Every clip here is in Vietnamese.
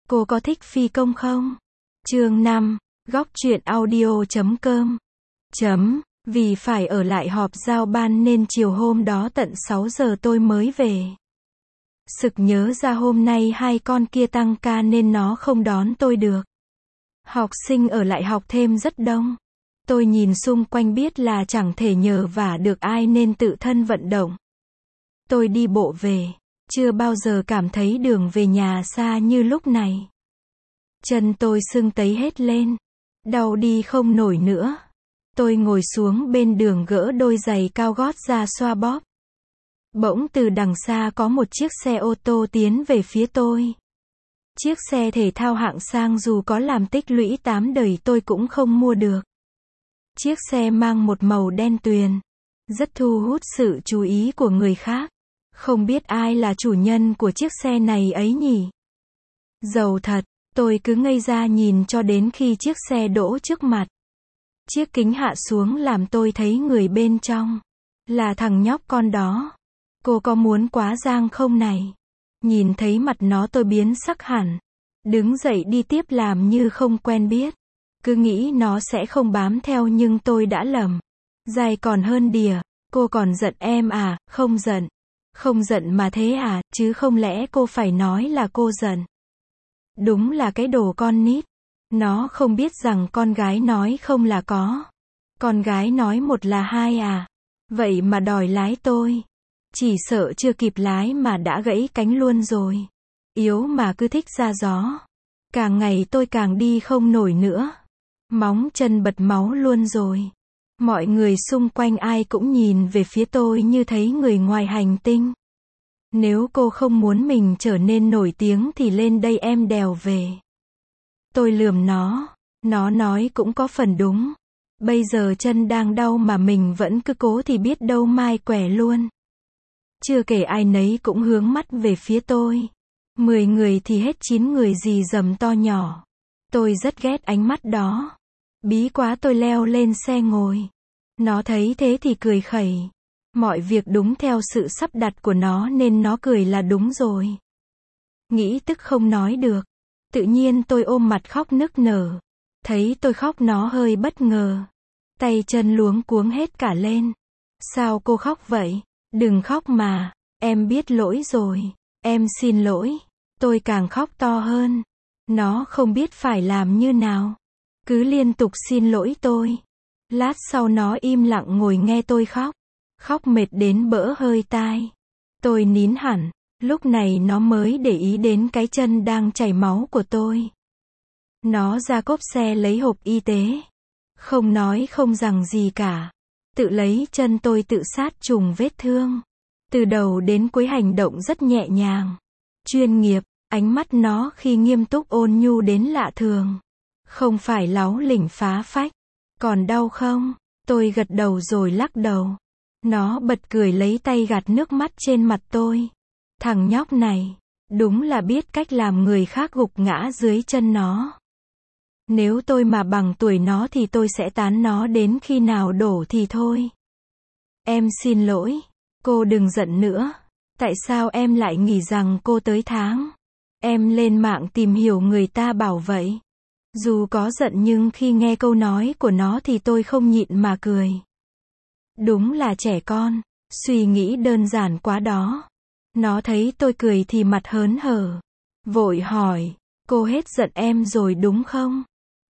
Cô có thích phi công không? Chương 5, góc truyện audio.com. Vì phải ở lại họp giao ban nên chiều hôm đó tận 6 giờ tôi mới về. Sực nhớ ra hôm nay hai con kia tăng ca nên nó không đón tôi được. Học sinh ở lại học thêm rất đông. Tôi nhìn xung quanh biết là chẳng thể nhờ vả được ai nên tự thân vận động. Tôi đi bộ về. Chưa bao giờ cảm thấy đường về nhà xa như lúc này. Chân tôi sưng tấy hết lên. Đau đi không nổi nữa. Tôi ngồi xuống bên đường gỡ đôi giày cao gót ra xoa bóp. Bỗng từ đằng xa có một chiếc xe ô tô tiến về phía tôi. Chiếc xe thể thao hạng sang dù có làm tích lũy 8 đời tôi cũng không mua được. Chiếc xe mang một màu đen tuyền. Rất thu hút sự chú ý của người khác. Không biết ai là chủ nhân của chiếc xe này ấy nhỉ? Giàu thật, tôi cứ ngây ra nhìn cho đến khi chiếc xe đỗ trước mặt. Chiếc kính hạ xuống làm tôi thấy người bên trong. Là thằng nhóc con đó. Cô có muốn quá giang không này? Nhìn thấy mặt nó tôi biến sắc hẳn. Đứng dậy đi tiếp làm như không quen biết. Cứ nghĩ nó sẽ không bám theo nhưng tôi đã lầm. Dài còn hơn đìa. Cô còn giận em à? Không giận. Không giận mà thế à, chứ không lẽ cô phải nói là cô giận. Đúng là cái đồ con nít. Nó không biết rằng con gái nói không là có. Con gái nói một là hai à. Vậy mà đòi lái tôi. Chỉ sợ chưa kịp lái mà đã gãy cánh luôn rồi. Yếu mà cứ thích ra gió. Càng ngày tôi càng đi không nổi nữa. Móng chân bật máu luôn rồi. Mọi người xung quanh ai cũng nhìn về phía tôi như thấy người ngoài hành tinh. Nếu cô không muốn mình trở nên nổi tiếng thì lên đây em đèo về. Tôi lườm nó. Nó nói cũng có phần đúng. Bây giờ chân đang đau mà mình vẫn cứ cố thì biết đâu mai quẻ luôn. Chưa kể ai nấy cũng hướng mắt về phía tôi. 10 người thì hết 9 người rì rầm to nhỏ. Tôi rất ghét ánh mắt đó. Bí quá tôi leo lên xe ngồi. Nó thấy thế thì cười khẩy. Mọi việc đúng theo sự sắp đặt của nó nên nó cười là đúng rồi. Nghĩ tức không nói được. Tự nhiên tôi ôm mặt khóc nức nở. Thấy tôi khóc nó hơi bất ngờ. Tay chân luống cuống hết cả lên. Sao cô khóc vậy? Đừng khóc mà. Em biết lỗi rồi. Em xin lỗi. Tôi càng khóc to hơn. Nó không biết phải làm như nào. Cứ liên tục xin lỗi tôi. Lát sau nó im lặng ngồi nghe tôi khóc. Khóc mệt đến bỡ hơi tai. Tôi nín hẳn. Lúc này nó mới để ý đến cái chân đang chảy máu của tôi. Nó ra cốp xe lấy hộp y tế. Không nói không rằng gì cả. Tự lấy chân tôi tự sát trùng vết thương. Từ đầu đến cuối hành động rất nhẹ nhàng. Chuyên nghiệp, ánh mắt nó khi nghiêm túc ôn nhu đến lạ thường. Không phải láu lỉnh phá phách. Còn đau không? Tôi gật đầu rồi lắc đầu. Nó bật cười lấy tay gạt nước mắt trên mặt tôi. Thằng nhóc này, đúng là biết cách làm người khác gục ngã dưới chân nó. Nếu tôi mà bằng tuổi nó thì tôi sẽ tán nó đến khi nào đổ thì thôi. Em xin lỗi. Cô đừng giận nữa. Tại sao em lại nghĩ rằng cô tới tháng? Em lên mạng tìm hiểu người ta bảo vậy. Dù có giận nhưng khi nghe câu nói của nó thì tôi không nhịn mà cười. Đúng là trẻ con. Suy nghĩ đơn giản quá đó. Nó thấy tôi cười thì mặt hớn hở. Vội hỏi. Cô hết giận em rồi đúng không?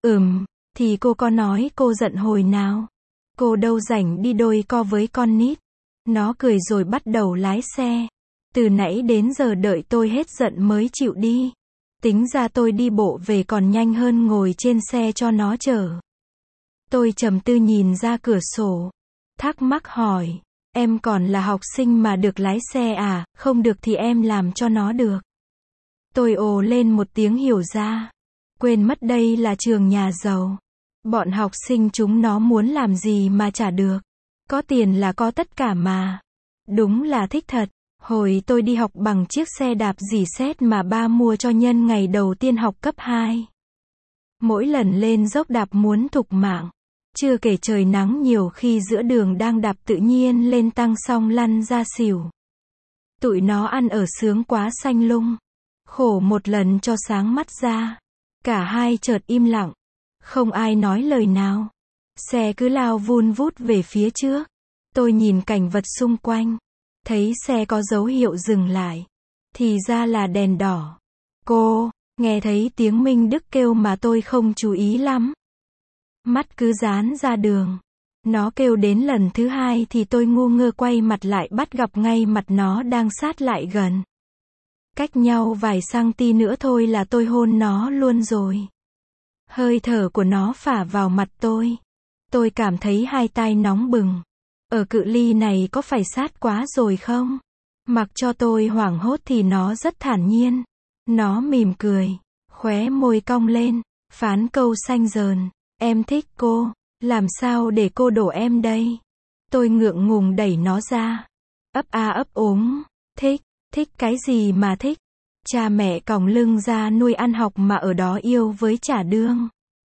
Thì cô có nói cô giận hồi nào? Cô đâu rảnh đi đôi co với con nít. Nó cười rồi bắt đầu lái xe. Từ nãy đến giờ đợi tôi hết giận mới chịu đi. Tính ra tôi đi bộ về còn nhanh hơn ngồi trên xe cho nó chở. Tôi trầm tư nhìn ra cửa sổ. Thắc mắc hỏi. Em còn là học sinh mà được lái xe à? Không được thì em làm cho nó được. Tôi ồ lên một tiếng hiểu ra. Quên mất đây là trường nhà giàu. Bọn học sinh chúng nó muốn làm gì mà chả được. Có tiền là có tất cả mà. Đúng là thích thật. Hồi tôi đi học bằng chiếc xe đạp dì xét mà ba mua cho nhân ngày đầu tiên học cấp 2. Mỗi lần lên dốc đạp muốn thục mạng. Chưa kể trời nắng nhiều khi giữa đường đang đạp tự nhiên lên tăng xong lăn ra xỉu. Tụi nó ăn ở sướng quá xanh lung. Khổ một lần cho sáng mắt ra. Cả hai chợt im lặng. Không ai nói lời nào. Xe cứ lao vun vút về phía trước. Tôi nhìn cảnh vật xung quanh. Thấy xe có dấu hiệu dừng lại. Thì ra là đèn đỏ. Cô, nghe thấy tiếng Minh Đức kêu mà tôi không chú ý lắm. Mắt cứ dán ra đường. Nó kêu đến lần thứ hai thì tôi ngu ngơ quay mặt lại bắt gặp ngay mặt nó đang sát lại gần. Cách nhau vài cm nữa thôi là tôi hôn nó luôn rồi. Hơi thở của nó phả vào mặt tôi. Tôi cảm thấy hai tai nóng bừng. Ở cự ly này có phải sát quá rồi không? Mặc cho tôi hoảng hốt thì nó rất thản nhiên. Nó mỉm cười, khóe môi cong lên, phán câu xanh dờn. Em thích cô, làm sao để cô đổ em đây? Tôi ngượng ngùng đẩy nó ra. Ấp a ấp úng, thích cái gì mà thích? Cha mẹ còng lưng ra nuôi ăn học mà ở đó yêu với trả đương.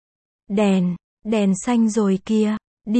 Đèn xanh rồi kìa,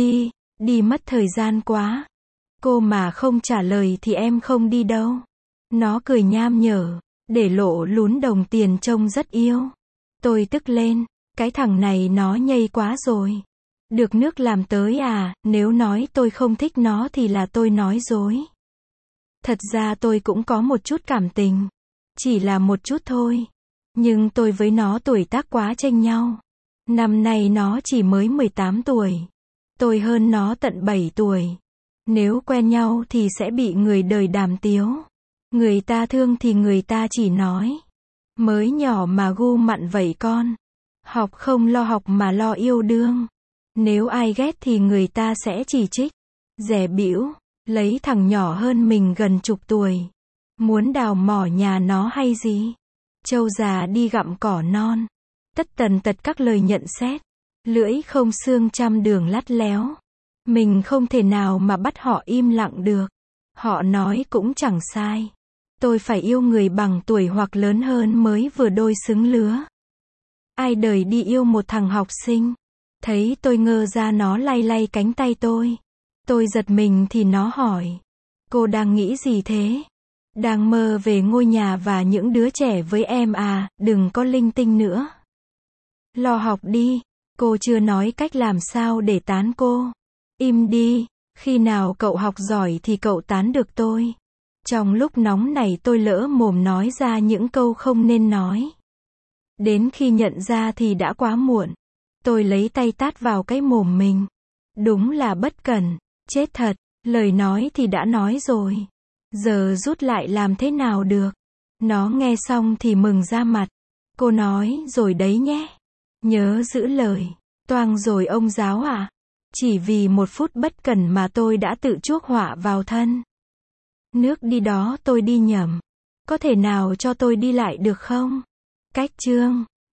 đi mất thời gian quá. Cô mà không trả lời thì em không đi đâu. Nó cười nham nhở, để lộ lún đồng tiền trông rất yêu. Tôi tức lên, cái thằng này nó nhây quá rồi. Được nước làm tới à, nếu nói tôi không thích nó thì là tôi nói dối. Thật ra tôi cũng có một chút cảm tình. Chỉ là một chút thôi. Nhưng tôi với nó tuổi tác quá chênh nhau. Năm nay nó chỉ mới 18 tuổi. Tôi hơn nó tận 7 tuổi. Nếu quen nhau thì sẽ bị người đời đàm tiếu. Người ta thương thì người ta chỉ nói. Mới nhỏ mà gu mặn vậy con. Học không lo học mà lo yêu đương. Nếu ai ghét thì người ta sẽ chỉ trích. Dè bỉu, lấy thằng nhỏ hơn mình gần chục tuổi. Muốn đào mỏ nhà nó hay gì? Trâu già đi gặm cỏ non. Tất tần tật các lời nhận xét. Lưỡi không xương trăm đường lắt léo. Mình không thể nào mà bắt họ im lặng được. Họ nói cũng chẳng sai. Tôi phải yêu người bằng tuổi hoặc lớn hơn mới vừa đôi xứng lứa. Ai đời đi yêu một thằng học sinh. Thấy tôi ngơ ra nó lay lay cánh tay tôi. Tôi giật mình thì nó hỏi. Cô đang nghĩ gì thế? Đang mơ về ngôi nhà và những đứa trẻ với em à, đừng có linh tinh nữa. Lo học đi, cô chưa nói cách làm sao để tán cô. Im đi, khi nào cậu học giỏi thì cậu tán được tôi. Trong lúc nóng này tôi lỡ mồm nói ra những câu không nên nói. Đến khi nhận ra thì đã quá muộn. Tôi lấy tay tát vào cái mồm mình. Đúng là bất cẩn, chết thật, lời nói thì đã nói rồi. Giờ rút lại làm thế nào được? Nó nghe xong thì mừng ra mặt. Cô nói rồi đấy nhé. Nhớ giữ lời. Toang rồi ông giáo à? Chỉ vì một phút bất cẩn mà tôi đã tự chuốc họa vào thân. Nước đi đó tôi đi nhầm. Có thể nào cho tôi đi lại được không? Cách chương